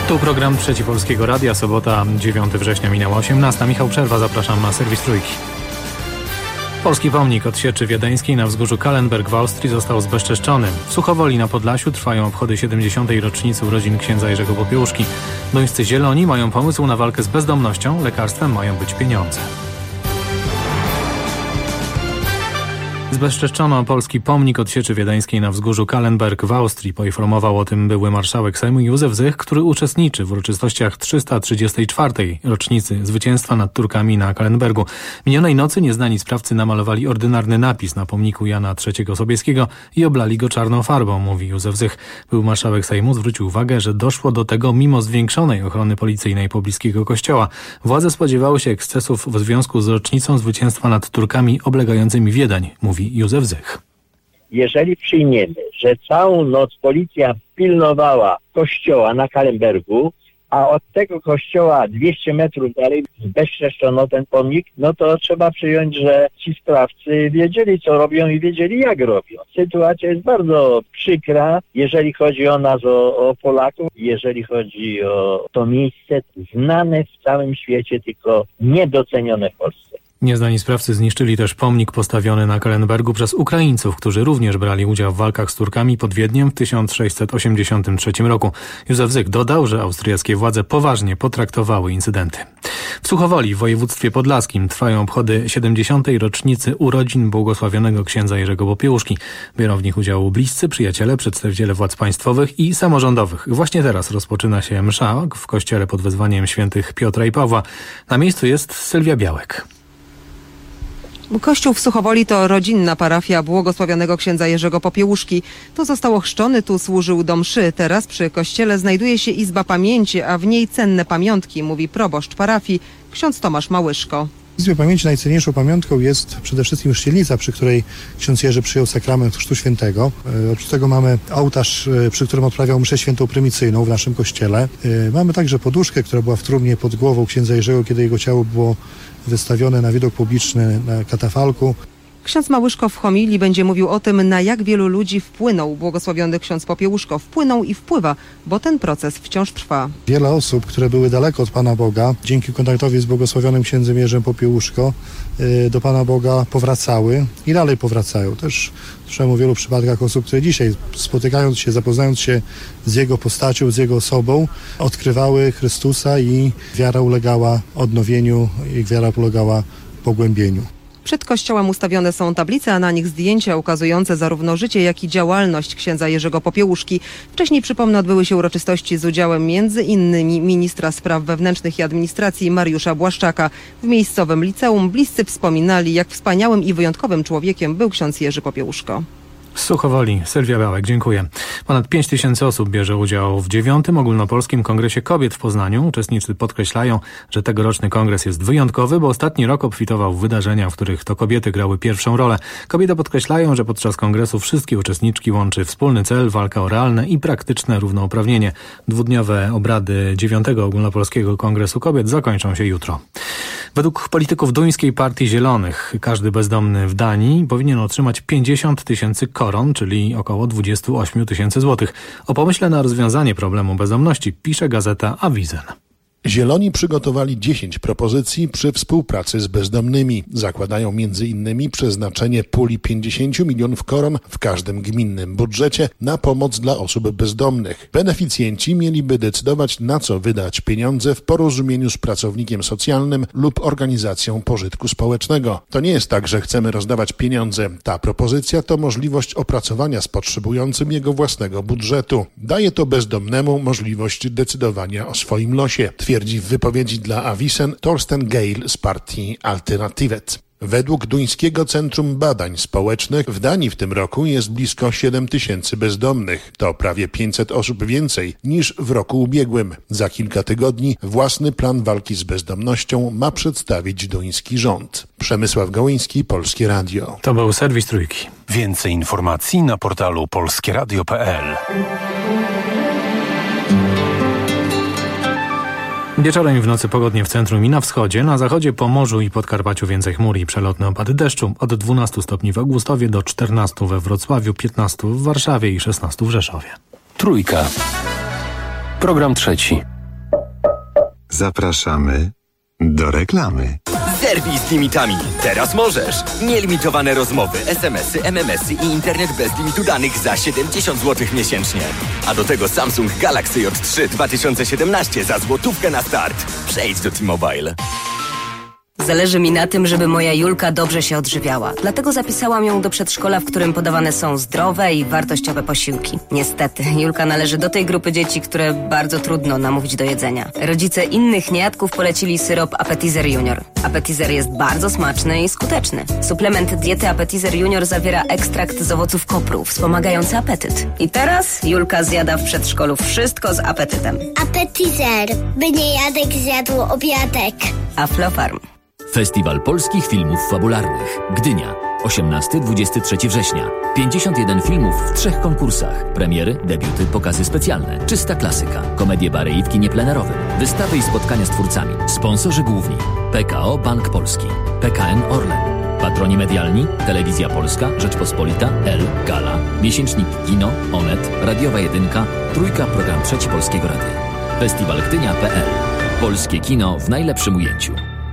Tu program Trzeci Polskiego Radia, sobota 9 września minęła 18. Michał Przerwa, zapraszam na serwis Trójki. Polski pomnik od Sieczy Wiedeńskiej na wzgórzu Kahlenberg w Austrii został zbezczeszczony. W Suchowoli na Podlasiu trwają obchody 70. rocznicy urodzin księdza Jerzego Popiełuszki. Duńscy Zieloni mają pomysł na walkę z bezdomnością, lekarstwem mają być pieniądze. Zbezczeszczono polski pomnik od Sieczy Wiedeńskiej na wzgórzu Kahlenberg w Austrii. Poinformował o tym były marszałek Sejmu Józef Zych, który uczestniczy w uroczystościach 334. rocznicy zwycięstwa nad Turkami na Kahlenbergu. Minionej nocy nieznani sprawcy namalowali ordynarny napis na pomniku Jana III Sobieskiego i oblali go czarną farbą, mówi Józef Zych. Był marszałek Sejmu zwrócił uwagę, że doszło do tego mimo zwiększonej ochrony policyjnej pobliskiego kościoła. Władze spodziewały się ekscesów w związku z rocznicą zwycięstwa nad Turkami oblegającymi Wiedeń, mówi Józef Zych. Jeżeli przyjmiemy, że całą noc policja pilnowała kościoła na Kahlenbergu, a od tego kościoła 200 metrów dalej zbezczeszczono ten pomnik, no to trzeba przyjąć, że ci sprawcy wiedzieli, co robią i wiedzieli, jak robią. Sytuacja jest bardzo przykra, jeżeli chodzi o nas, o Polaków, jeżeli chodzi o to miejsce znane w całym świecie, tylko niedocenione w Polsce. Nieznani sprawcy zniszczyli też pomnik postawiony na Kahlenbergu przez Ukraińców, którzy również brali udział w walkach z Turkami pod Wiedniem w 1683 roku. Józef Zyk dodał, że austriackie władze poważnie potraktowały incydenty. W Suchowoli w województwie podlaskim trwają obchody 70. rocznicy urodzin błogosławionego księdza Jerzego Popiełuszki. Biorą w nich udział bliscy, przyjaciele, przedstawiciele władz państwowych i samorządowych. Właśnie teraz rozpoczyna się msza w kościele pod wezwaniem świętych Piotra i Pawła. Na miejscu jest Sylwia Białek. Kościół w Suchowoli to rodzinna parafia błogosławionego księdza Jerzego Popiełuszki. Tu został ochrzczony, tu służył do mszy. Teraz przy kościele znajduje się izba pamięci, a w niej cenne pamiątki, mówi proboszcz parafii, ksiądz Tomasz Małyszko. W Izbie Pamięci najcenniejszą pamiątką jest przede wszystkim szczelnica, przy której ksiądz Jerzy przyjął sakrament Chrztu Świętego. Oprócz tego mamy ołtarz, przy którym odprawiał mszę świętą prymicyjną w naszym kościele. Mamy także poduszkę, która była w trumnie pod głową księdza Jerzego, kiedy jego ciało było wystawione na widok publiczny na katafalku. Ksiądz Małyszko w homilii będzie mówił o tym, na jak wielu ludzi wpłynął błogosławiony ksiądz Popiełuszko. Wpłynął i wpływa, bo ten proces wciąż trwa. Wiele osób, które były daleko od Pana Boga, dzięki kontaktowi z błogosławionym księdzem Jerzym Popiełuszko do Pana Boga powracały i dalej powracają. Też słyszałem o wielu przypadkach osób, które dzisiaj, spotykając się, zapoznając się z Jego postacią, z Jego osobą, odkrywały Chrystusa i wiara ulegała odnowieniu, ich wiara ulegała pogłębieniu. Przed kościołem ustawione są tablice, a na nich zdjęcia ukazujące zarówno życie, jak i działalność księdza Jerzego Popiełuszki. Wcześniej, przypomnę, odbyły się uroczystości z udziałem m.in. ministra spraw wewnętrznych i administracji Mariusza Błaszczaka. W miejscowym liceum bliscy wspominali, jak wspaniałym i wyjątkowym człowiekiem był ksiądz Jerzy Popiełuszko. Z Suchowoli, Sylwia Białek, dziękuję. Ponad 5 000 osób bierze udział w 9. Ogólnopolskim Kongresie Kobiet w Poznaniu. Uczestnicy podkreślają, że tegoroczny kongres jest wyjątkowy, bo ostatni rok obfitował w wydarzenia, w których to kobiety grały pierwszą rolę. Kobiety podkreślają, że podczas kongresu wszystkie uczestniczki łączy wspólny cel, walka o realne i praktyczne równouprawnienie. Dwudniowe obrady 9. Ogólnopolskiego Kongresu Kobiet zakończą się jutro. Według polityków duńskiej Partii Zielonych każdy bezdomny w Danii powinien otrzymać 50 000 koron, czyli około 28 000 złotych. O pomyśle na rozwiązanie problemu bezdomności pisze gazeta Avisen. Zieloni przygotowali 10 propozycji przy współpracy z bezdomnymi. Zakładają m.in. przeznaczenie puli 50 milionów koron w każdym gminnym budżecie na pomoc dla osób bezdomnych. Beneficjenci mieliby decydować, na co wydać pieniądze w porozumieniu z pracownikiem socjalnym lub organizacją pożytku społecznego. To nie jest tak, że chcemy rozdawać pieniądze. Ta propozycja to możliwość opracowania z potrzebującym jego własnego budżetu. Daje to bezdomnemu możliwość decydowania o swoim losie, twierdzi w wypowiedzi dla Avisen Torsten Geil z partii Alternativet. Według Duńskiego Centrum Badań Społecznych w Danii w tym roku jest blisko 7 000 bezdomnych. To prawie 500 osób więcej niż w roku ubiegłym. Za kilka tygodni własny plan walki z bezdomnością ma przedstawić duński rząd. Przemysław Gołyński, Polskie Radio. To był serwis Trójki. Więcej informacji na portalu polskieradio.pl. Wieczorem i w nocy pogodnie w centrum i na wschodzie, na zachodzie, Pomorzu i Podkarpaciu więcej chmur i przelotne opady deszczu. Od 12 stopni w Augustowie do 14 we Wrocławiu, 15 w Warszawie i 16 w Rzeszowie. Trójka. Program trzeci. Zapraszamy do reklamy. Zerwij z limitami. Teraz możesz. Nielimitowane rozmowy, SMS-y, MMS-y i internet bez limitu danych za 70 zł miesięcznie. A do tego Samsung Galaxy J3 2017 za złotówkę na start. Przejdź do T-Mobile. Zależy mi na tym, żeby moja Julka dobrze się odżywiała. Dlatego zapisałam ją do przedszkola, w którym podawane są zdrowe i wartościowe posiłki. Niestety, Julka należy do tej grupy dzieci, które bardzo trudno namówić do jedzenia. Rodzice innych niejadków polecili syrop Appetizer Junior. Appetizer jest bardzo smaczny i skuteczny. Suplement diety Appetizer Junior zawiera ekstrakt z owoców kopru, wspomagający apetyt. I teraz Julka zjada w przedszkolu wszystko z apetytem. Appetizer, by niejadek zjadł obiadek. Aflofarm. Festiwal Polskich Filmów Fabularnych. Gdynia. 18-23 września. 51 filmów w 3 konkursach. Premiery, debiuty, pokazy specjalne. Czysta klasyka. Komedie bary i w kinie plenerowym. Wystawy i spotkania z twórcami. Sponsorzy główni. PKO Bank Polski. PKN Orlen. Patroni medialni. Telewizja Polska, Rzeczpospolita, El, Gala, Miesięcznik Kino, Onet, Radiowa Jedynka, Trójka, Program Trzeci Polskiego Radia. Festiwalgdynia.pl. Polskie kino w najlepszym ujęciu.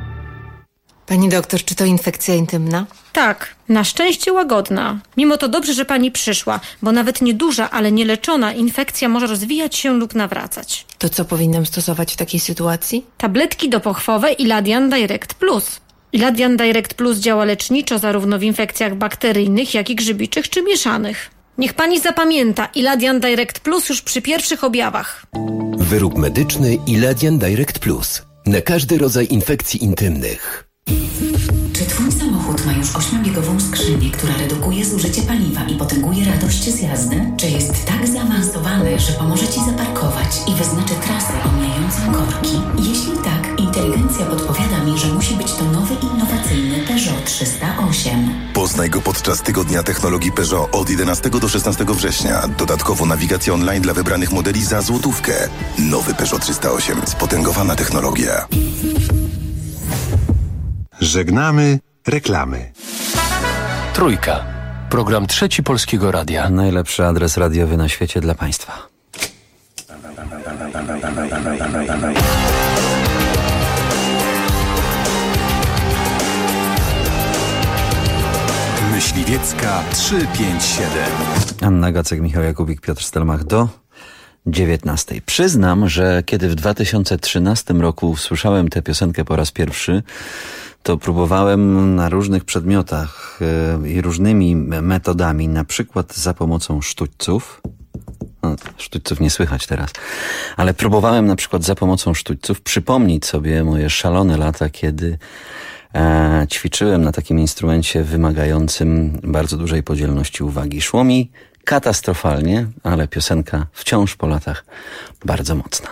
Pani doktor, czy to infekcja intymna? Tak, na szczęście łagodna. Mimo to dobrze, że pani przyszła, bo nawet nieduża, ale nieleczona infekcja może rozwijać się lub nawracać. To co powinnam stosować w takiej sytuacji? Tabletki dopochwowe Iladian Direct Plus. Iladian Direct Plus działa leczniczo zarówno w infekcjach bakteryjnych, jak i grzybiczych czy mieszanych. Niech pani zapamięta Iladian Direct Plus już przy pierwszych objawach. Wyrób medyczny Iladian Direct Plus. Na każdy rodzaj infekcji intymnych. Czy twój samochód ma już 8-biegową skrzynię, która redukuje zużycie paliwa i potęguje radość z jazdy? Czy jest tak zaawansowany, że pomoże ci zaparkować i wyznaczy trasę omijającą korki? Jeśli tak, inteligencja podpowiada mi, że musi być to nowy, innowacyjny Peugeot 308. Poznaj go podczas Tygodnia Technologii Peugeot od 11 do 16 września. Dodatkowo nawigacja online dla wybranych modeli za złotówkę. Nowy Peugeot 308. Spotęgowana technologia. Żegnamy reklamy. Trójka. Program Trzeci Polskiego Radia. Najlepszy adres radiowy na świecie dla Państwa. Myśliwiecka 357. Anna Gacek, Michał Jakubik, Piotr Stelmach do 19. Przyznam, że kiedy w 2013 roku słyszałem tę piosenkę po raz pierwszy, to próbowałem na różnych przedmiotach i różnymi metodami, na przykład za pomocą sztućców. No, sztućców nie słychać teraz, ale próbowałem na przykład za pomocą sztućców przypomnieć sobie moje szalone lata, kiedy ćwiczyłem na takim instrumencie wymagającym bardzo dużej podzielności uwagi. Szło mi katastrofalnie, ale piosenka wciąż po latach bardzo mocna.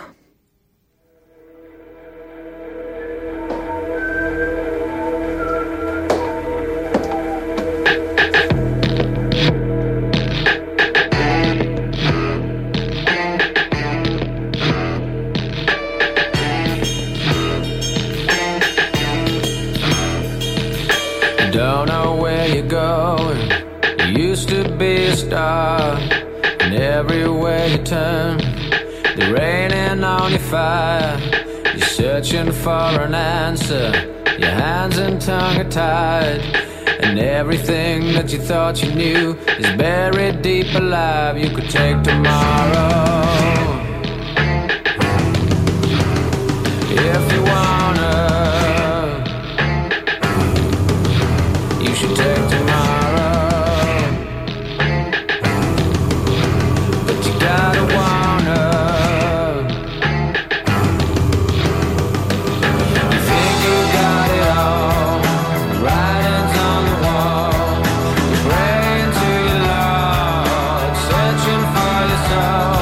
Don't know where you're going. You used to be a star, and everywhere you turn, they're raining on your fire. You're searching for an answer. Your hands and tongue are tied, and everything that you thought you knew is buried deep alive. You could take tomorrow if you wanna. You should take tomorrow, but you gotta wanna. You think you got it all, the writing's on the wall. You're praying to your Lord, searching for your soul.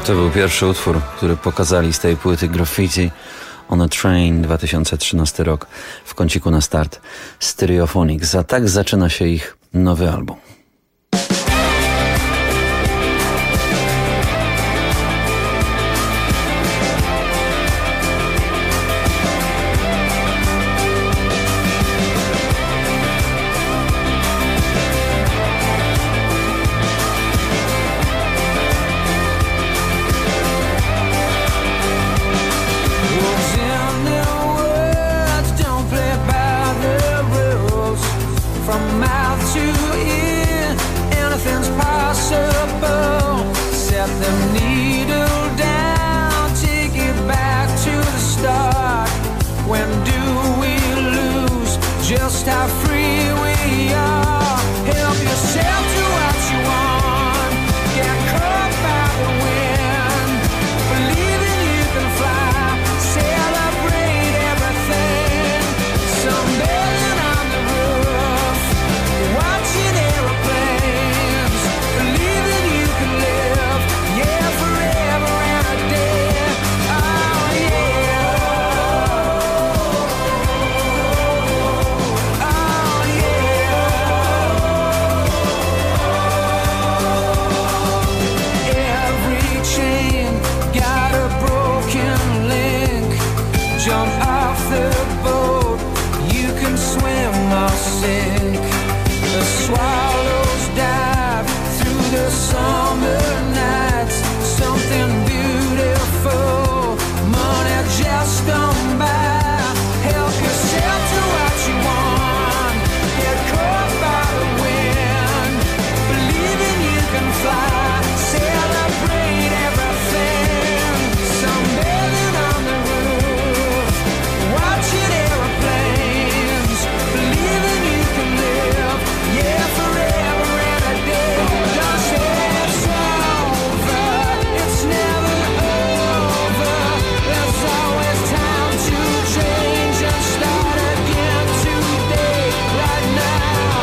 To był pierwszy utwór, który pokazali z tej płyty Graffiti on a Train, 2013 rok, w kąciku na start Stereophonics. A tak zaczyna się ich nowy album. Just how free we are. Help yourself to what you want. Get caught by the wind. Believing you can fly. Celebrate everything. Sunbathing on the roof. Watching aeroplanes. Believing you can live. Yeah, forever and a day. Oh yeah. Jump off the boat, you can swim or sink. The swallows dive through the summer nights. Something beautiful, money just don't buy. Help yourself to what you want. Get caught by the wind. Believing you can fly. Celebrate everything. Sunbathing on the roof. Watching aeroplanes, believing you can live, yeah, forever and a day. Don't say it's over, it's never over. There's always time to change and start again today, right now.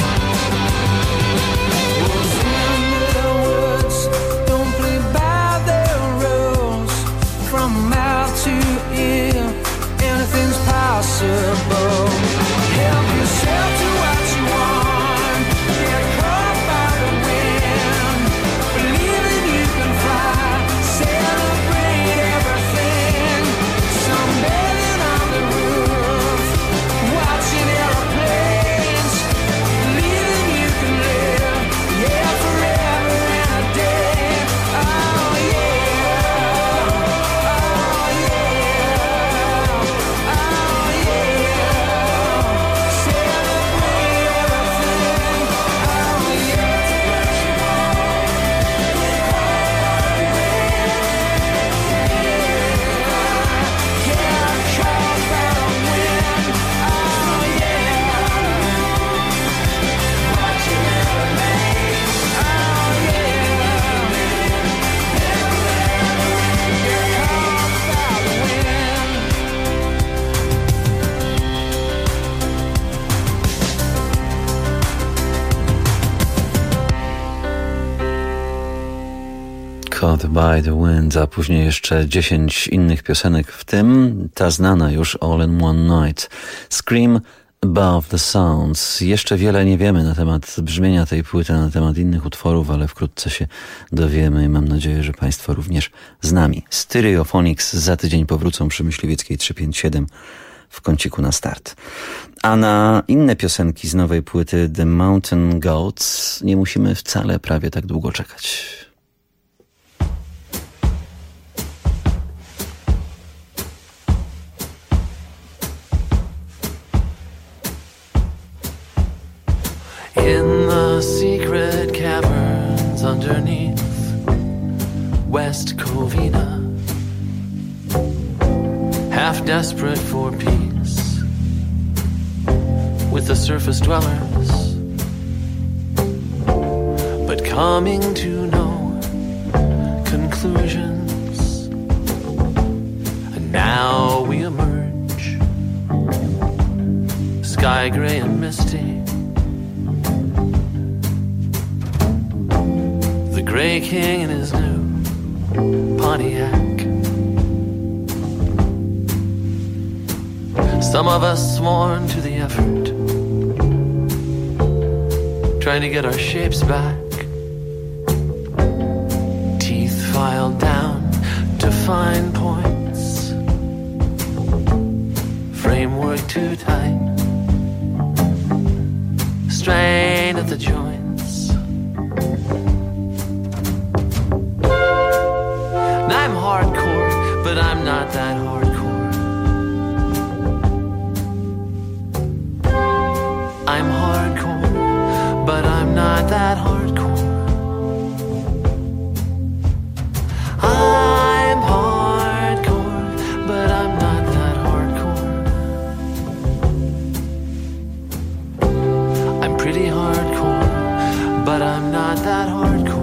Wolves in the woods, don't play by the rules. From mouth to ear, anything's possible. Help yourself to what you want. Get caught by the wind. Believing you can fly. Celebrate everything. Sunbathing on the roof. Watching aeroplanes. Believing you can live. Yeah, forever and a day. Oh yeah. Oh yeah. Oh yeah. Celebrate everything. Oh yeah. Get caught by the wind. Oh yeah. Watching aeroplanes. Oh yeah. Get caught by the wind. Caught by the Wind, a później jeszcze 10 innych piosenek, w tym ta znana już All in One Night. Scream Above the Sounds. Jeszcze wiele nie wiemy na temat brzmienia tej płyty, na temat innych utworów, ale wkrótce się dowiemy i mam nadzieję, że Państwo również z nami. Stereophonics za tydzień powrócą przy Myśliwieckiej 357 w kąciku na start. A na inne piosenki z nowej płyty The Mountain Goats nie musimy wcale prawie tak długo czekać. In the secret caverns underneath West Covina, half desperate for peace with the surface dwellers, but coming to no conclusions. And now we emerge, sky gray and misty, the Grey King and his new Pontiac. Some of us sworn to the effort, trying to get our shapes back. Teeth filed down to fine points, framework too tight, strained at the joints. And I'm hardcore, but I'm not that hardcore. I'm hardcore, but I'm not that hardcore. I'm hardcore, but I'm not that hardcore. I'm pretty hardcore, but I'm not that hardcore.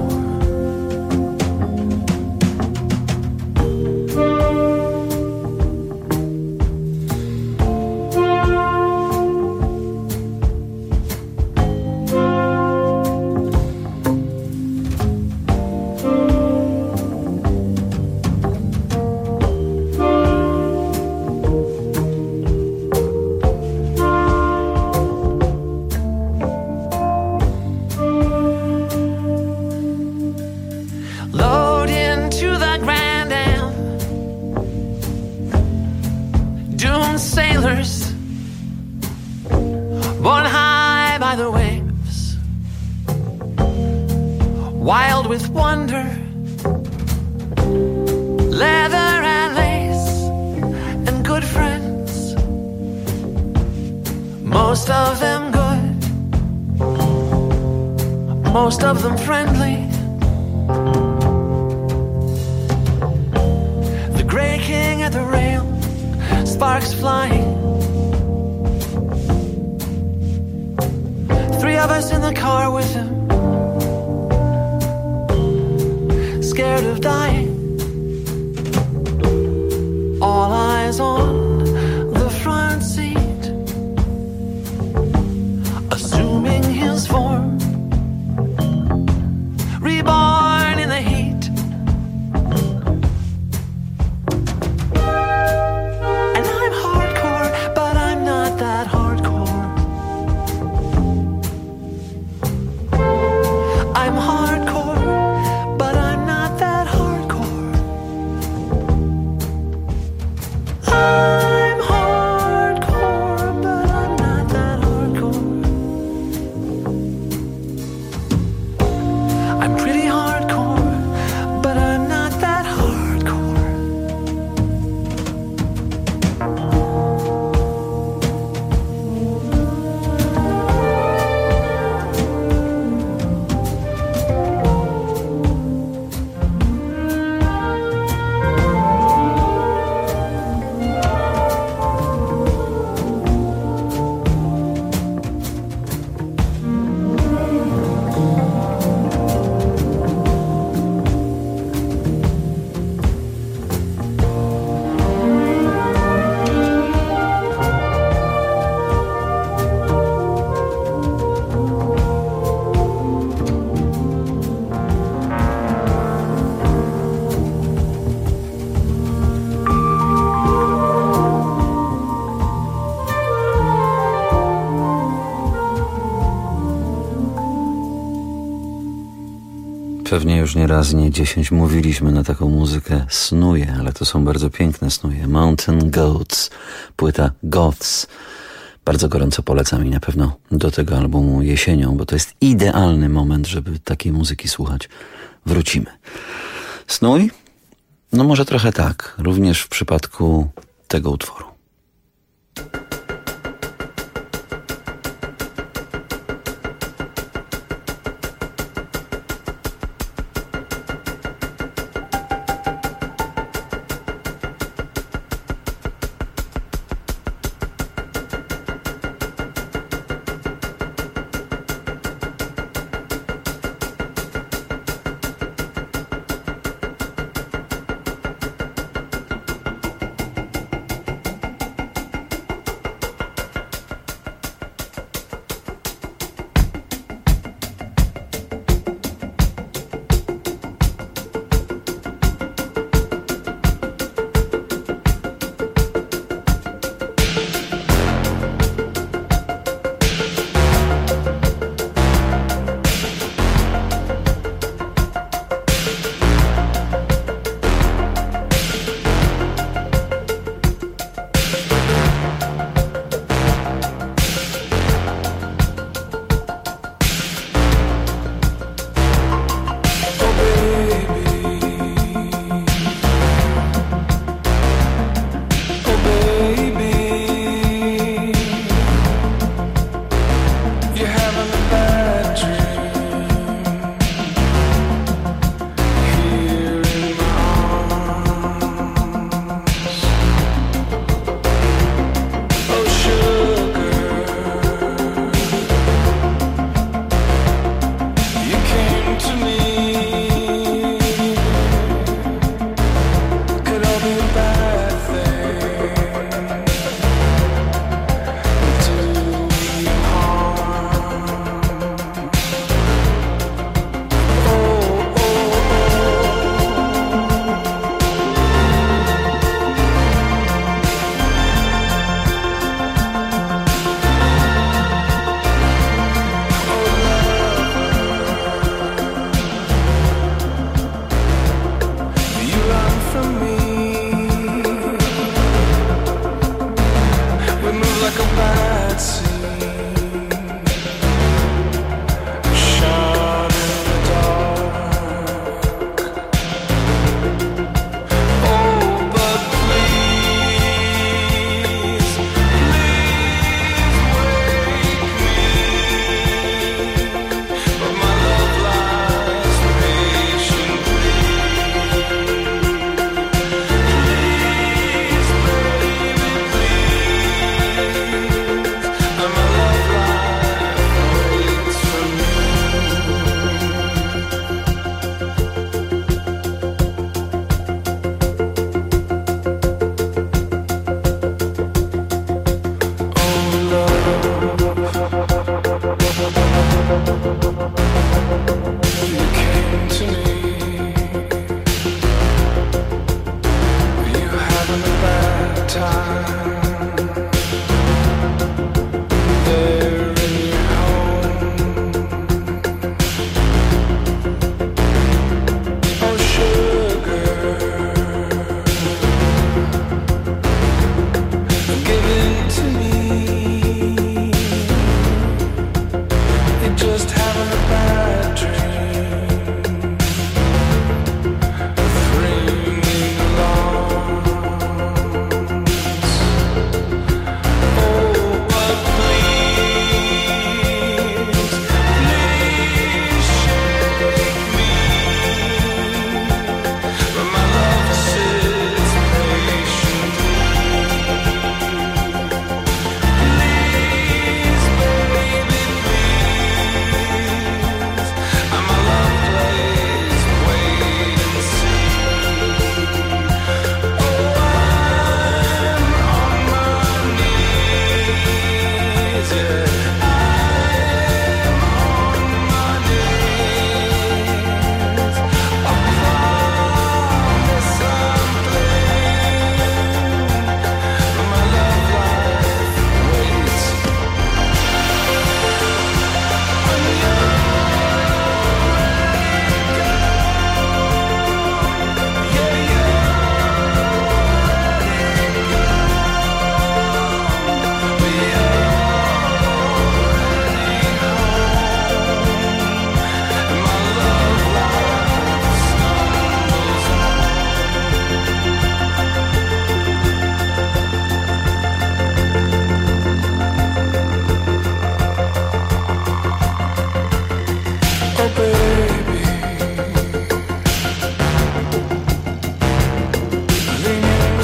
Wild with wonder, leather and lace, and good friends, most of them good, most of them friendly. The Grey King at the rail, sparks flying. 3 of us in the car with him, scared of dying. All eyes on the front seat, assuming his form, reborn in the heat. And I'm hardcore, but I'm not that hardcore. I'm hardcore, but I'm not that hardcore. I'm hardcore, but I'm not that hardcore. I'm pretty hardcore, but I'm not that hardcore. Pewnie już nie raz, nie 10 mówiliśmy na taką muzykę. Snuje, ale to są bardzo piękne snuje. Mountain Goats, płyta Goths. Bardzo gorąco polecam i na pewno do tego albumu jesienią, bo to jest idealny moment, żeby takiej muzyki słuchać. Wrócimy. Snój? No może trochę tak, również w przypadku tego utworu.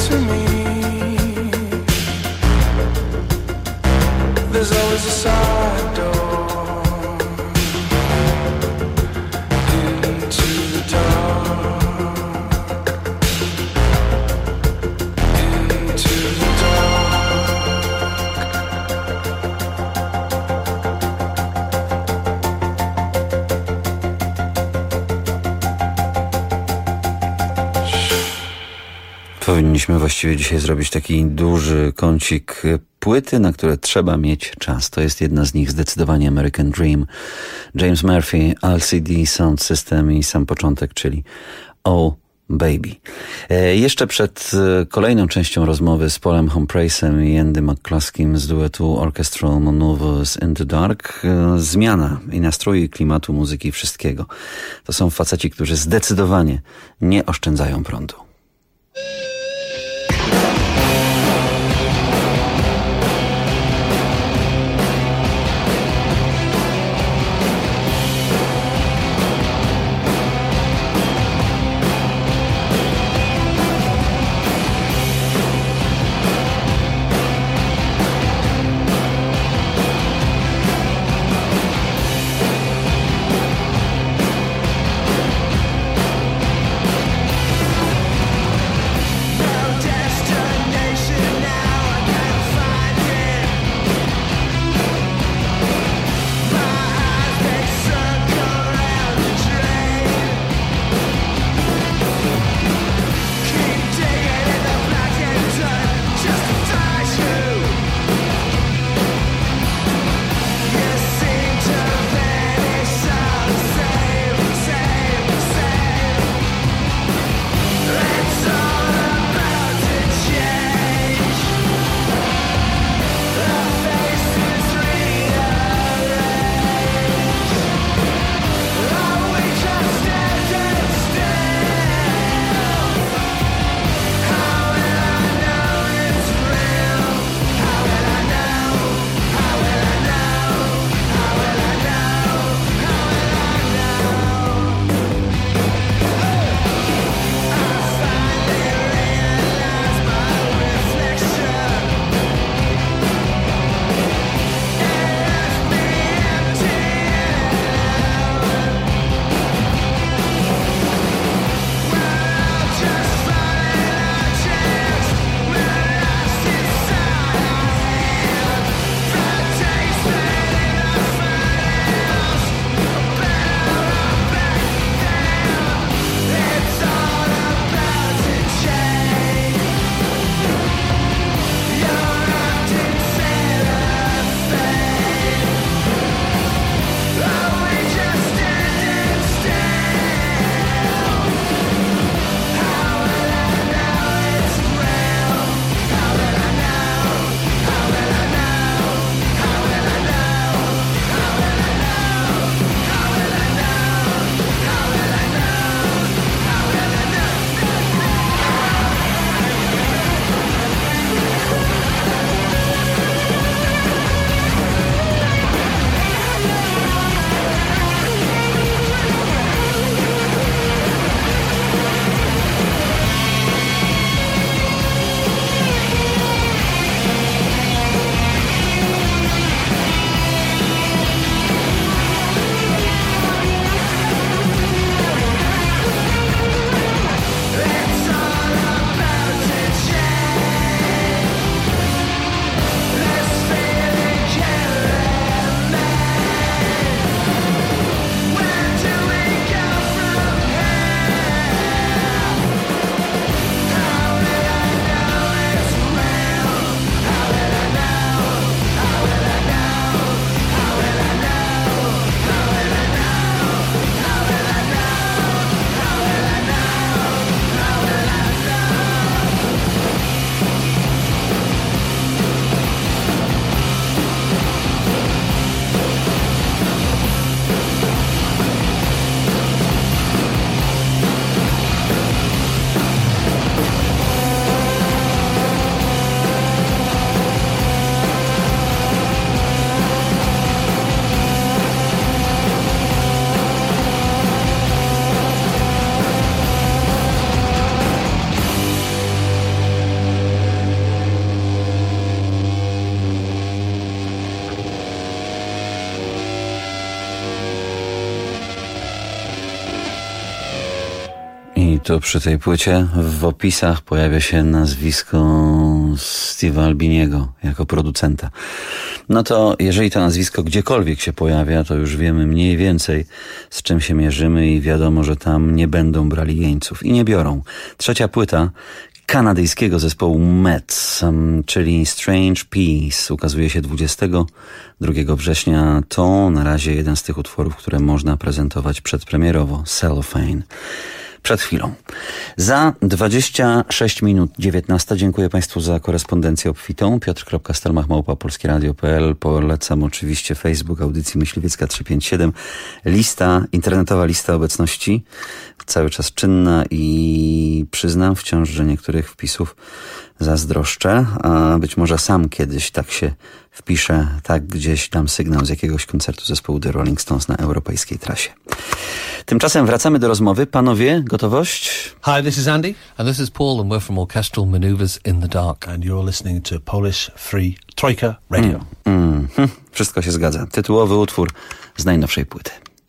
to me. There's always a side door into the dark, into the Powinniśmy właściwie dzisiaj zrobić taki duży kącik płyty, na które trzeba mieć czas. To jest jedna z nich zdecydowanie American Dream. James Murphy, LCD Sound System i sam początek, czyli Oh Baby. Jeszcze przed kolejną częścią rozmowy z Paulem Humphreysem i Andy McCluskim z duetu Orchestral Manoeuvres in the Dark, zmiana i nastroju i klimatu muzyki, wszystkiego. To są faceci, którzy zdecydowanie nie oszczędzają prądu. to przy tej płycie w opisach pojawia się nazwisko Steve'a Albiniego jako producenta. No to jeżeli to nazwisko gdziekolwiek się pojawia, to już wiemy mniej więcej, z czym się mierzymy i wiadomo, że tam nie będą brali jeńców. I nie biorą. Trzecia płyta kanadyjskiego zespołu Mets, czyli Strange Peace, ukazuje się 22 września. To na razie jeden z tych utworów, które można prezentować przedpremierowo. Cellophane. Przed chwilą. Za 26 minut 19. Dziękuję Państwu za korespondencję obfitą. Piotr.stelmach@polskieradio.pl. Polecam oczywiście Facebook audycji Myśliwiecka 357. Internetowa lista obecności cały czas czynna i przyznam wciąż, że niektórych wpisów zazdroszczę, a być może sam kiedyś tak się wpiszę, tak gdzieś dam sygnał z jakiegoś koncertu zespołu The Rolling Stones na europejskiej trasie. Tymczasem wracamy do rozmowy. Panowie, gotowość? Hi, this is Andy. And this is Paul, and we're from Orchestral Manoeuvres in the Dark. And you're listening to Polish Free Troika Radio. Wszystko się zgadza. Tytułowy utwór z najnowszej płyty.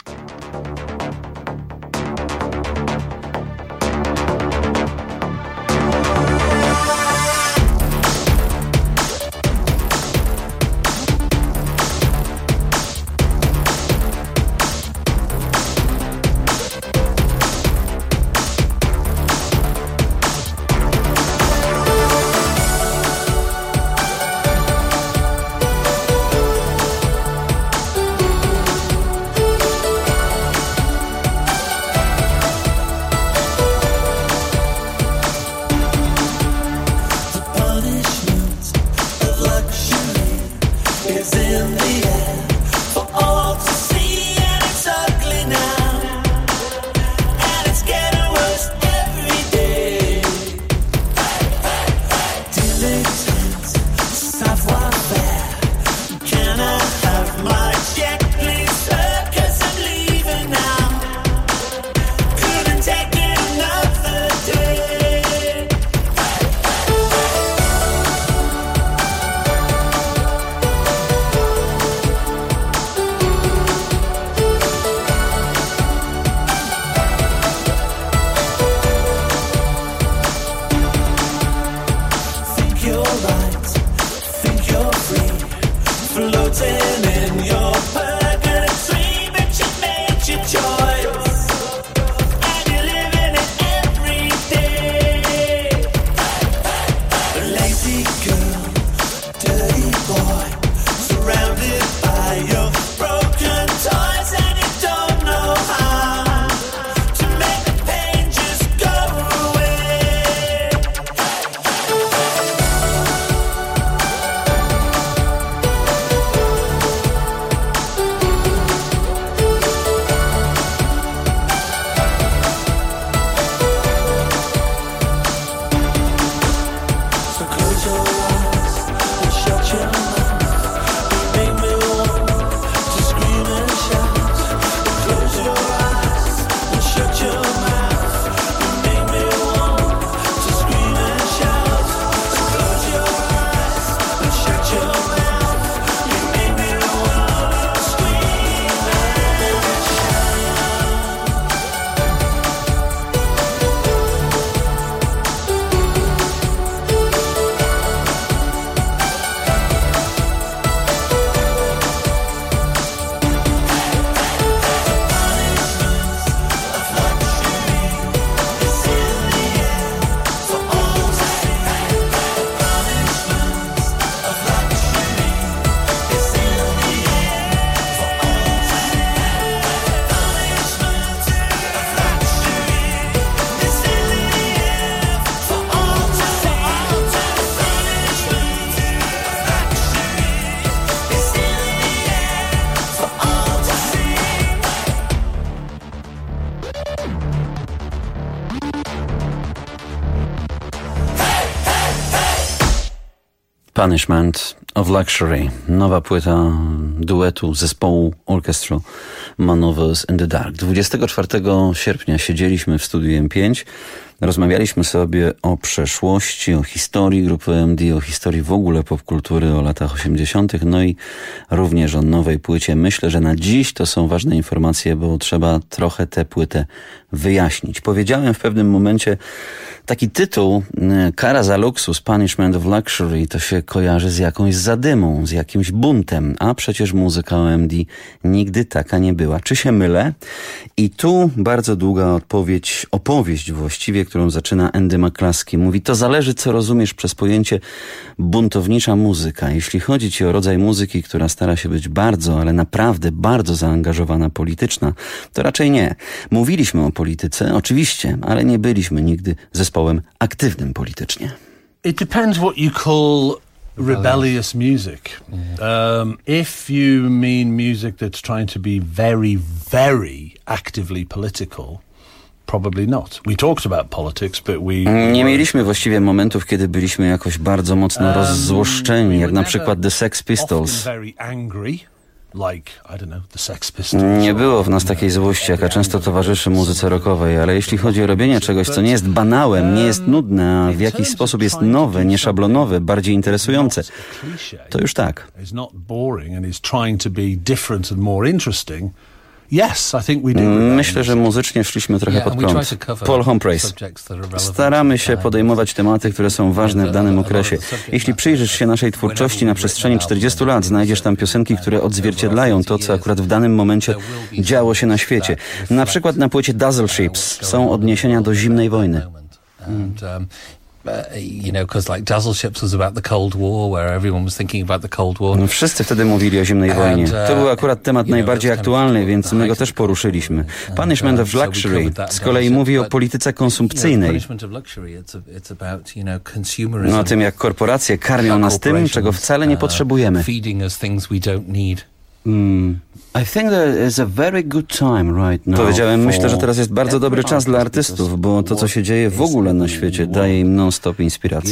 Punishment of Luxury. Nowa płyta duetu zespołu Orchestral Manoeuvres in the Dark. 24 sierpnia siedzieliśmy w studiu M5 Rozmawialiśmy sobie o przeszłości, o historii grupy OMD, o historii w ogóle popkultury, o latach 80., no i również o nowej płycie. Myślę, że na dziś to są ważne informacje, bo trzeba trochę tę płytę wyjaśnić. Powiedziałem w pewnym momencie taki tytuł, Kara za luksus, Punishment of Luxury, to się kojarzy z jakąś zadymą, z jakimś buntem, a przecież muzyka OMD nigdy taka nie była. Czy się mylę? I tu bardzo długa opowieść właściwie, którą zaczyna Andy McCluskey. Mówi, to zależy, co rozumiesz przez pojęcie buntownicza muzyka. Jeśli chodzi ci o rodzaj muzyki, która stara się być bardzo, ale naprawdę bardzo zaangażowana polityczna, to raczej nie. Mówiliśmy o polityce, oczywiście, ale nie byliśmy nigdy zespołem aktywnym politycznie. It depends what you call rebellious music. If you mean music that's trying to be very, very actively political, probably not. We talked about politics, but nie mieliśmy właściwie momentów, kiedy byliśmy jakoś bardzo mocno rozzłoszczeni, jak na przykład The Sex Pistols. Nie było w nas takiej złości, jaka często towarzyszy muzyce rockowej, ale jeśli chodzi o robienie czegoś, co nie jest banałem, nie jest nudne, a w jakiś sposób jest nowe, nieszablonowe, bardziej interesujące, to już tak. Myślę, że muzycznie szliśmy trochę pod prąd. Paul Humphreys. Staramy się podejmować tematy, które są ważne w danym okresie. Jeśli przyjrzysz się naszej twórczości na przestrzeni 40 lat, znajdziesz tam piosenki, które odzwierciedlają to, co akurat w danym momencie działo się na świecie. Na przykład na płycie Dazzle Ships są odniesienia do zimnej wojny. Dazzle Ships was about the Cold War, where everyone was thinking about the Cold War. Wszyscy wtedy mówili o zimnej wojnie. To był akurat temat najbardziej aktualny, więc my go też poruszyliśmy. Punishment of Luxury z kolei mówi o polityce konsumpcyjnej. O tym, jak korporacje karmią nas tym, czego wcale nie potrzebujemy. Powiedziałem, myślę, że teraz jest bardzo dobry czas dla artystów, bo to, co się dzieje w ogóle na świecie, daje im non-stop inspirację.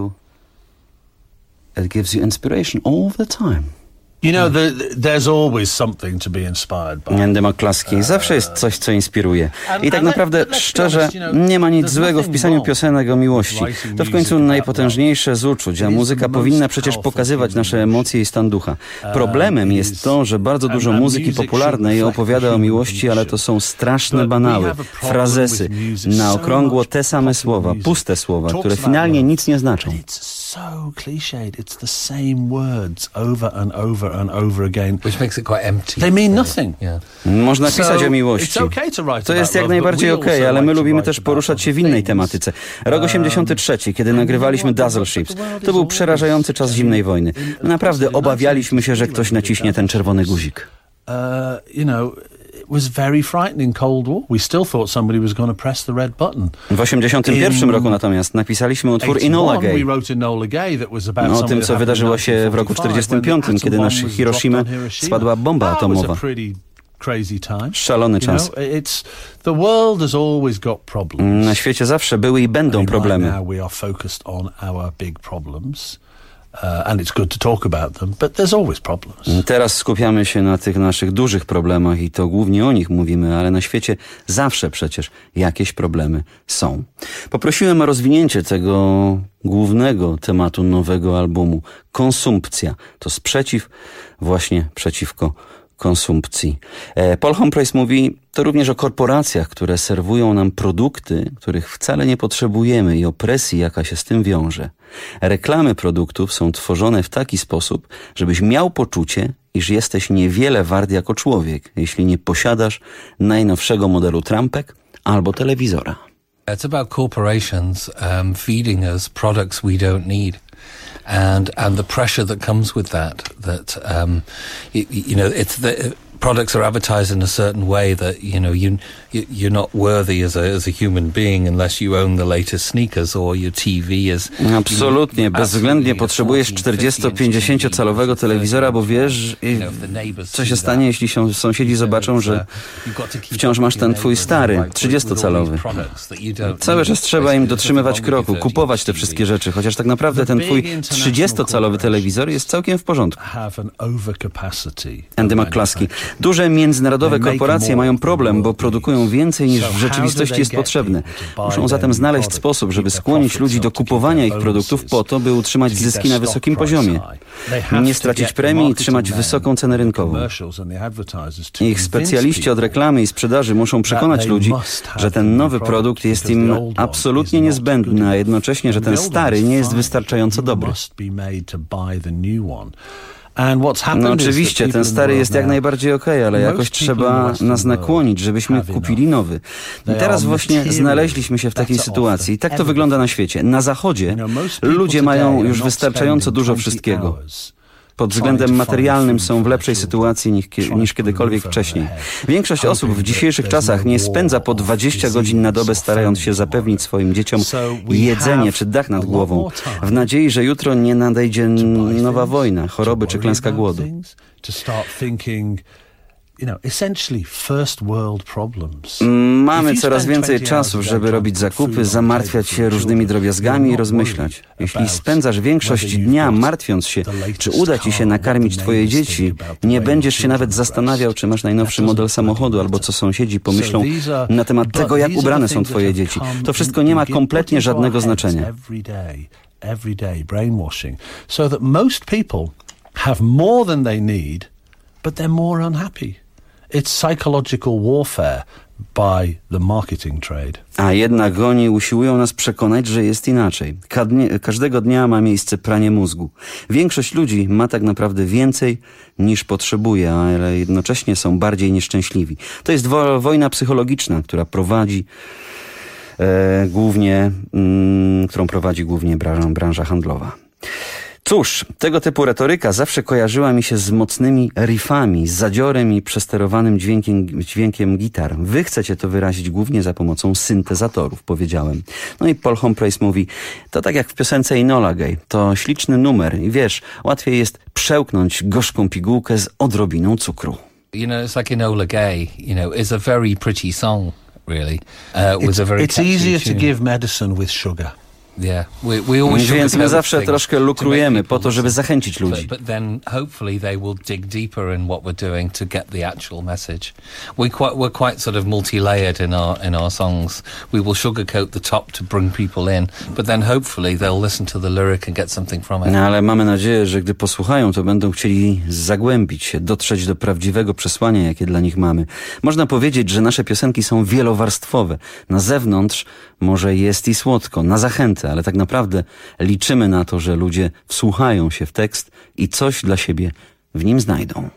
It gives you inspiration all the time. There's always something to be inspired by. Andy McCluskey. Zawsze jest coś, co inspiruje. I tak naprawdę, szczerze, nie ma nic złego w pisaniu piosenek o miłości. To w końcu najpotężniejsze z uczuć, a muzyka powinna przecież pokazywać nasze emocje i stan ducha. Problemem jest to, że bardzo dużo muzyki popularnej opowiada o miłości, ale to są straszne banały, frazesy, na okrągło te same słowa, puste słowa, które finalnie nic nie znaczą. So cliched. It's the same words over and over and over again. Which makes it quite empty. They mean nothing. Można pisać o miłości. To jest jak najbardziej okej, ale my lubimy też poruszać się w innej tematyce. Rok 83, kiedy nagrywaliśmy Dazzle Ships, to był przerażający czas zimnej wojny. Naprawdę obawialiśmy się, że ktoś naciśnie ten czerwony guzik. Was very frightening Cold War. We still thought somebody was going to press the red button. W 81 roku natomiast napisaliśmy utwór Enola Gay. O tym, co wydarzyło się w roku 45, kiedy na Hiroshimę spadła bomba atomowa. Szalony czas. Na świecie zawsze były i będą problemy. And it's good to talk about them, but there's always problems. Teraz skupiamy się na tych naszych dużych problemach i to głównie o nich mówimy, ale na świecie zawsze przecież jakieś problemy są. Poprosiłem o rozwinięcie tego głównego tematu nowego albumu. Konsumpcja. To sprzeciw właśnie przeciwko konsumpcji. Paul Humphreys mówi to również o korporacjach, które serwują nam produkty, których wcale nie potrzebujemy i o presji, jaka się z tym wiąże. Reklamy produktów są tworzone w taki sposób, żebyś miał poczucie, iż jesteś niewiele wart jako człowiek, jeśli nie posiadasz najnowszego modelu trampek albo telewizora. It's about corporations feeding us products we don't need. And the pressure that comes with that it's the products are advertised in a certain way that you're not worthy as a human being unless you own the latest sneakers or your TV is. Absolutnie, bezwzględnie potrzebujesz 40-50 calowego telewizora, bo wiesz, co się stanie, jeśli sąsiedzi zobaczą, że wciąż masz ten twój stary 30-calowy. Cały czas trzeba im dotrzymywać kroku, kupować te wszystkie rzeczy, chociaż tak naprawdę ten twój 30-calowy telewizor jest całkiem w porządku. Andy McCluskey. Duże międzynarodowe korporacje mają problem, bo produkują więcej niż w rzeczywistości jest potrzebne. Muszą zatem znaleźć sposób, żeby skłonić ludzi do kupowania ich produktów po to, by utrzymać zyski na wysokim poziomie. Nie stracić premii i trzymać wysoką cenę rynkową. Ich specjaliści od reklamy i sprzedaży muszą przekonać ludzi, że ten nowy produkt jest im absolutnie niezbędny, a jednocześnie, że ten stary nie jest wystarczająco dobry. No oczywiście, ten stary jest jak najbardziej okej, ale jakoś trzeba nas nakłonić, żebyśmy kupili nowy. I teraz właśnie znaleźliśmy się w takiej sytuacji. I tak to wygląda na świecie. Na Zachodzie ludzie mają już wystarczająco dużo wszystkiego. Pod względem materialnym są w lepszej sytuacji niż kiedykolwiek wcześniej. Większość osób w dzisiejszych czasach nie spędza po 20 godzin na dobę, starając się zapewnić swoim dzieciom jedzenie czy dach nad głową, w nadziei, że jutro nie nadejdzie nowa wojna, choroby czy klęska głodu. Mamy coraz więcej czasu, żeby robić zakupy, zamartwiać się różnymi drobiazgami i rozmyślać. Jeśli spędzasz większość dnia martwiąc się, czy uda ci się nakarmić twoje dzieci, nie będziesz się nawet zastanawiał, czy masz najnowszy model samochodu, albo co sąsiedzi pomyślą na temat tego, jak ubrane są twoje dzieci. To wszystko nie ma kompletnie żadnego znaczenia. Everyday brainwashing. So that most people have more than they need, but they're more unhappy. It's psychological warfare by the marketing trade. A jednak oni usiłują nas przekonać, że jest inaczej. Każdego dnia ma miejsce pranie mózgu. Większość ludzi ma tak naprawdę więcej niż potrzebuje, ale jednocześnie są bardziej nieszczęśliwi. To jest wojna psychologiczna, którą prowadzi głównie branża handlowa. Cóż, tego typu retoryka zawsze kojarzyła mi się z mocnymi riffami, z zadziorem i przesterowanym dźwiękiem gitar. Wy chcecie to wyrazić głównie za pomocą syntezatorów, powiedziałem. No i Paul Humphreys mówi, to tak jak w piosence Enola Gay, to śliczny numer i wiesz, łatwiej jest przełknąć gorzką pigułkę z odrobiną cukru. You know, it's like Enola Gay, it's a very pretty song, really. It's easier to give medicine with sugar. Yeah. We always Więc my zawsze troszkę lukrujemy po to, żeby zachęcić ludzi. But then hopefully they will dig deeper in what we're doing to get the actual message. We're quite sort of multi-layered in our songs. We will sugarcoat the top to bring people in, but then hopefully they'll listen to the lyric and get something from it. No, ale mamy nadzieję, że gdy posłuchają, to będą chcieli zagłębić się, dotrzeć do prawdziwego przesłania, jakie dla nich mamy. Można powiedzieć, że nasze piosenki są wielowarstwowe. Na zewnątrz może jest i słodko, na zachętę, ale tak naprawdę liczymy na to, że ludzie wsłuchają się w tekst i coś dla siebie w nim znajdą.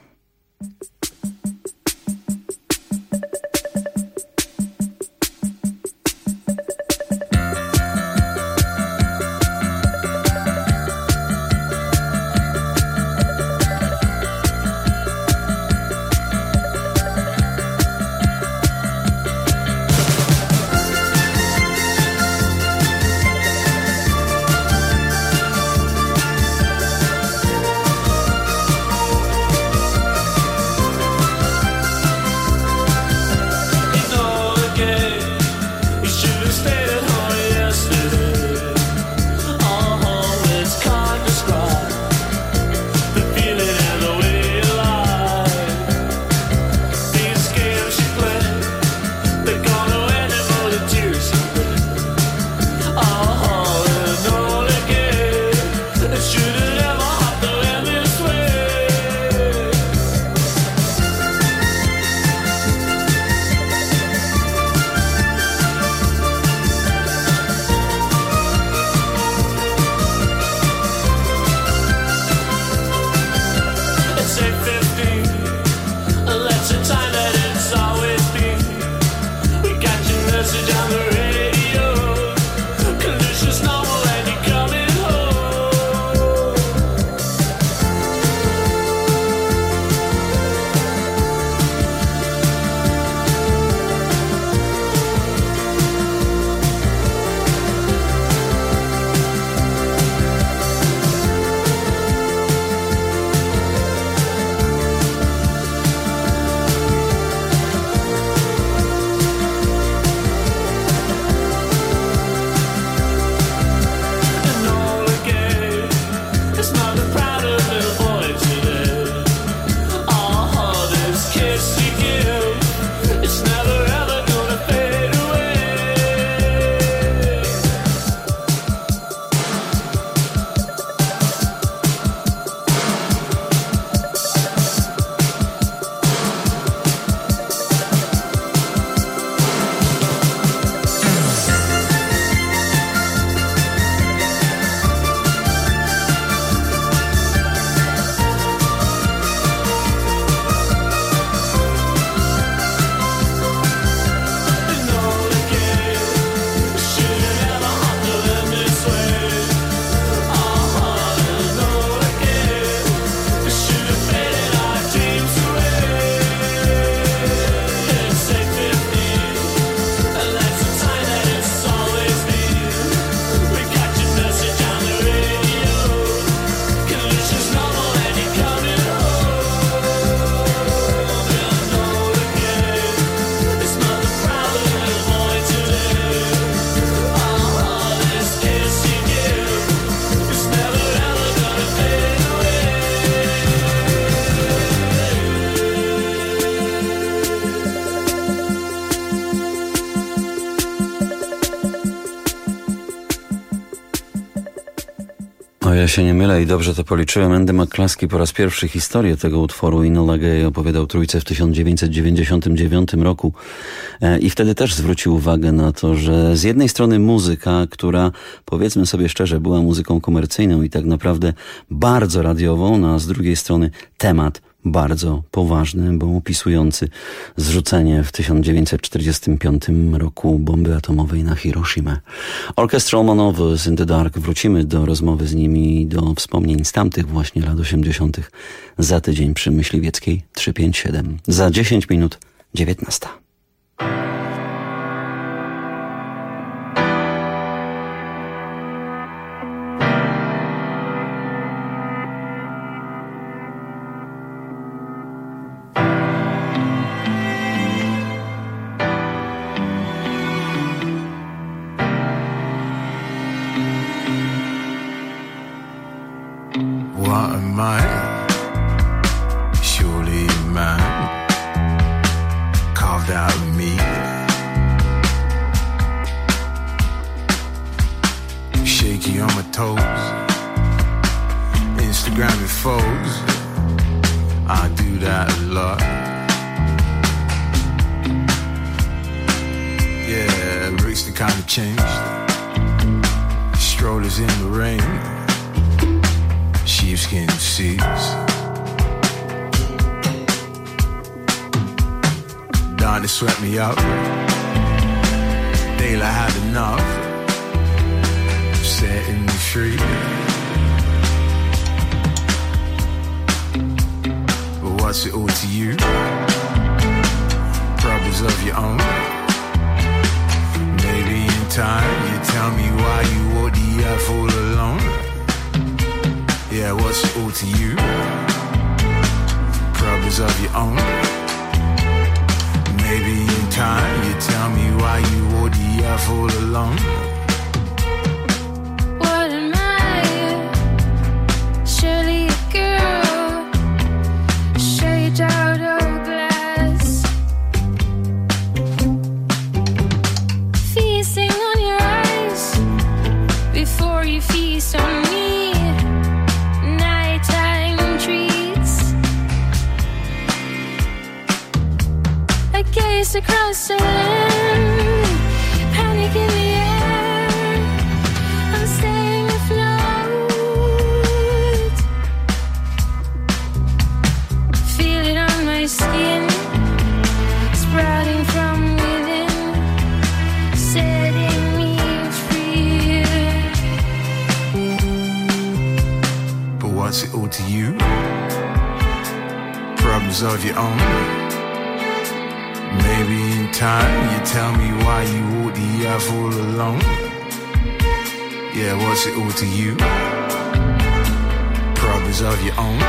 O, ja się nie mylę i dobrze to policzyłem. Andy McCluskey po raz pierwszy historię tego utworu Enola Gay opowiadał Trójce w 1999 roku i wtedy też zwrócił uwagę na to, że z jednej strony muzyka, która powiedzmy sobie szczerze była muzyką komercyjną i tak naprawdę bardzo radiową, no a z drugiej strony temat bardzo poważny, bo opisujący zrzucenie w 1945 roku bomby atomowej na Hiroshimę. Orchestral Manoeuvres in the Dark. Wrócimy do rozmowy z nimi, do wspomnień z tamtych właśnie lat 80. za tydzień przy Myśliwieckiej 357. Za 10 minut 19. What am I? Surely a man carved out of me. Shaky on my toes, Instagramming foes. I do that a lot. Yeah, Brixton kind of changed. Strollers in the rain, sheepskin seats. Darn, it swept me up. Daylight had enough. Setting me free. But what's it all to you? Problems of your own. Maybe in time you tell me why you walk the earth all alone. Yeah, what's it all to you? Problems of your own. Maybe in time you tell me why you walk the earth all alone. What am I? Surely a girl, shade out of glass, feasting on your eyes before you feast on me. Gaze across the land, panic in the air. I'm staying afloat. Feel it on my skin, sprouting from within, setting me free. But what's it all to you? Problems of your own. Maybe in time you tell me why you walk the earth all alone. Yeah, what's it all to you? Problems of your own.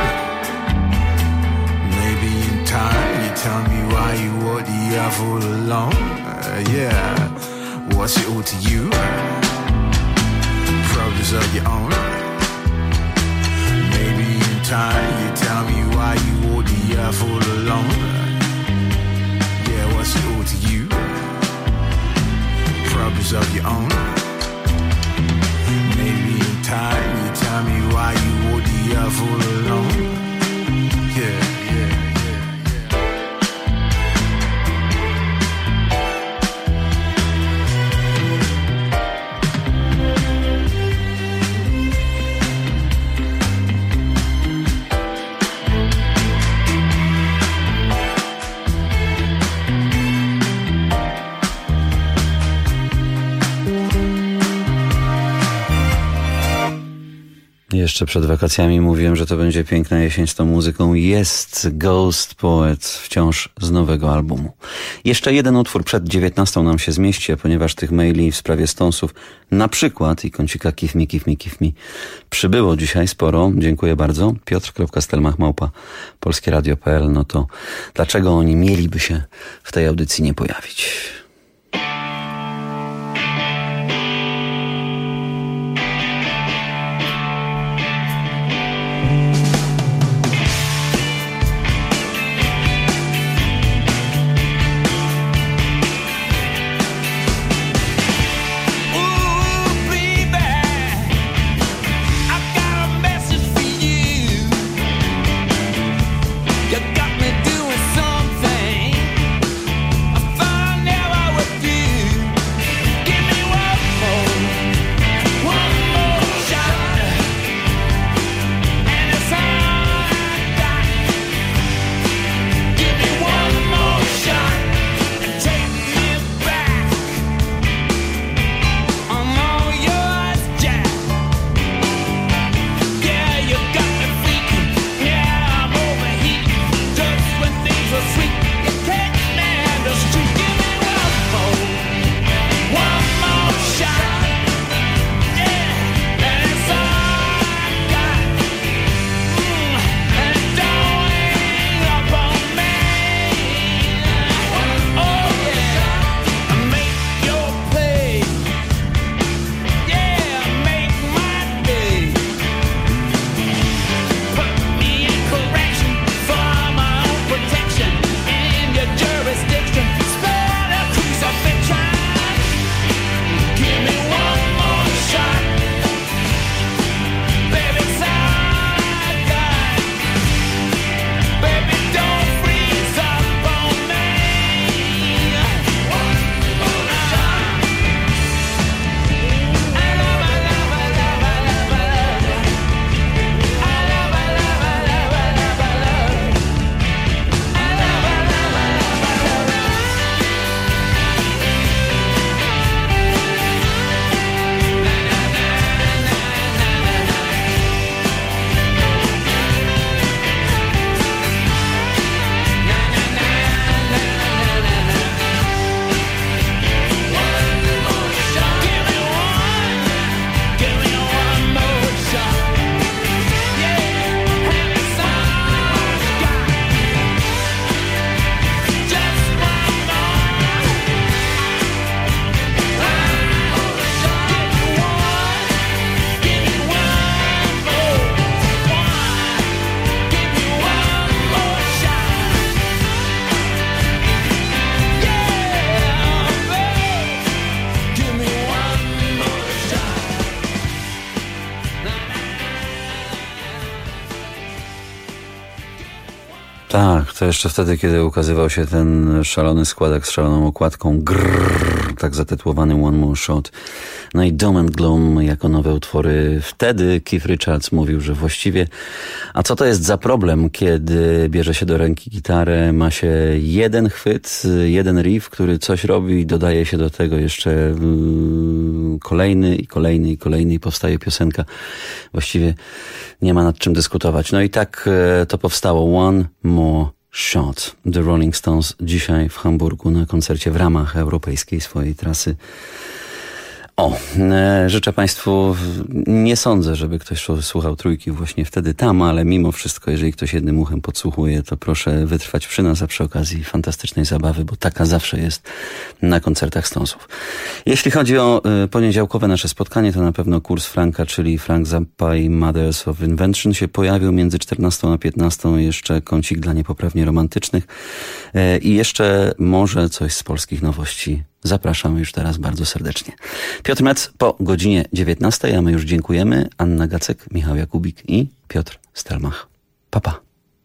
Maybe in time you tell me why you walk the earth all alone. Yeah, what's it all to you? Problems of your own. Maybe in time you tell me why you walk the earth all alone. What's it all to you? Problems of your own. Maybe in time you tell me why you walk the earth all alone. Yeah. Jeszcze przed wakacjami mówiłem, że to będzie piękna jesień z tą muzyką. Jest Ghost Poet wciąż z nowego albumu. Jeszcze jeden utwór przed 19 nam się zmieści, a ponieważ tych maili w sprawie Stonesów na przykład i kącika Kiff Me przybyło dzisiaj sporo. Dziękuję bardzo. Piotr.stelmach@polskieradio.pl. No to dlaczego oni mieliby się w tej audycji nie pojawić? Ooh, baby, I've got Tak, to jeszcze wtedy, kiedy ukazywał się ten szalony składak z szaloną okładką, grrr, tak zatytułowany One More Shot. No i Doom and Gloom jako nowe utwory. Wtedy Keith Richards mówił, że właściwie, a co to jest za problem, kiedy bierze się do ręki gitarę, ma się jeden chwyt, jeden riff, który coś robi i dodaje się do tego jeszcze kolejny i kolejny i kolejny i powstaje piosenka. Właściwie nie ma nad czym dyskutować. No i tak to powstało. One More Shot. The Rolling Stones dzisiaj w Hamburgu na koncercie w ramach europejskiej swojej trasy. Życzę Państwu, nie sądzę, żeby ktoś słuchał Trójki właśnie wtedy tam, ale mimo wszystko, jeżeli ktoś jednym uchem podsłuchuje, to proszę wytrwać przy nas, a przy okazji fantastycznej zabawy, bo taka zawsze jest na koncertach Stonesów. Jeśli chodzi o poniedziałkowe nasze spotkanie, to na pewno kurs Franka, czyli Frank Zappa i Mothers of Invention się pojawił między 14 a 15, jeszcze kącik dla niepoprawnie romantycznych i jeszcze może coś z polskich nowości. Zapraszamy już teraz bardzo serdecznie. Piotr Metz po godzinie 19, a my już dziękujemy. Anna Gacek, Michał Jakubik i Piotr Stelmach. Pa, pa.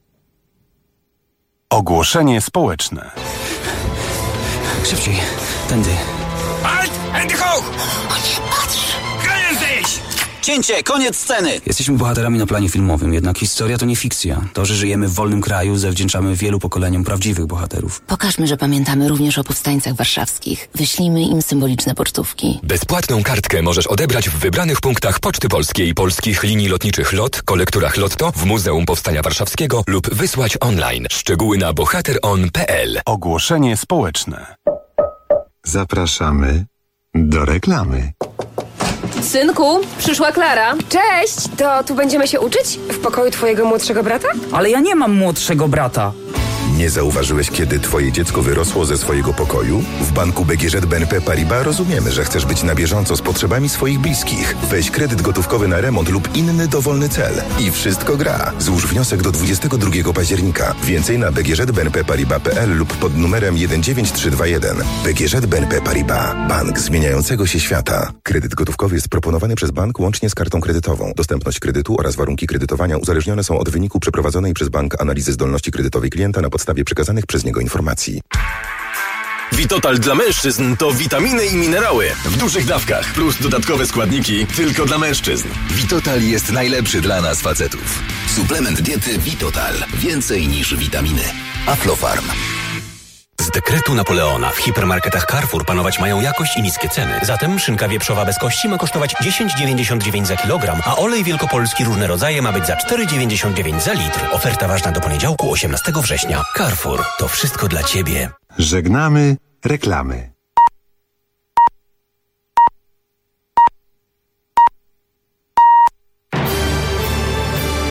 Ogłoszenie społeczne. Szybciej, tędy. Halt! Hände hoch! O nie, patrz! Gdzie jesteś? Cięcie, koniec sceny! Jesteśmy bohaterami na planie filmowym, jednak historia to nie fikcja. To, że żyjemy w wolnym kraju, zawdzięczamy wielu pokoleniom prawdziwych bohaterów. Pokażmy, że pamiętamy również o powstańcach warszawskich. Wyślijmy im symboliczne pocztówki. Bezpłatną kartkę możesz odebrać w wybranych punktach Poczty Polskiej i polskich linii lotniczych LOT, kolekturach Lotto, w Muzeum Powstania Warszawskiego lub wysłać online. Szczegóły na bohateron.pl. Ogłoszenie społeczne. Zapraszamy do reklamy. Synku, przyszła Klara. Cześć! To tu będziemy się uczyć? W pokoju twojego młodszego brata? Ale ja nie mam młodszego brata. Nie zauważyłeś, kiedy twoje dziecko wyrosło ze swojego pokoju? W banku BGŻ BNP Paribas rozumiemy, że chcesz być na bieżąco z potrzebami swoich bliskich. Weź kredyt gotówkowy na remont lub inny dowolny cel. I wszystko gra. Złóż wniosek do 22 października. Więcej na bgżbnpparibas.pl lub pod numerem 19321. BGŻ BNP Paribas. Bank zmieniającego się świata. Kredyt gotówkowy jest proponowany przez bank łącznie z kartą kredytową. Dostępność kredytu oraz warunki kredytowania uzależnione są od wyniku przeprowadzonej przez bank analizy zdolności kredytowej klienta na podstawie przekazanych przez niego informacji. Vitotal dla mężczyzn to witaminy i minerały w dużych dawkach, plus dodatkowe składniki tylko dla mężczyzn. Vitotal jest najlepszy dla nas facetów. Suplement diety Vitotal. Więcej niż witaminy. Aflofarm. Z dekretu Napoleona w hipermarketach Carrefour panować mają jakość i niskie ceny. Zatem szynka wieprzowa bez kości ma kosztować 10,99 za kilogram, a olej wielkopolski różne rodzaje ma być za 4,99 za litr. Oferta ważna do poniedziałku 18 września. Carrefour. To wszystko dla Ciebie. Żegnamy reklamy.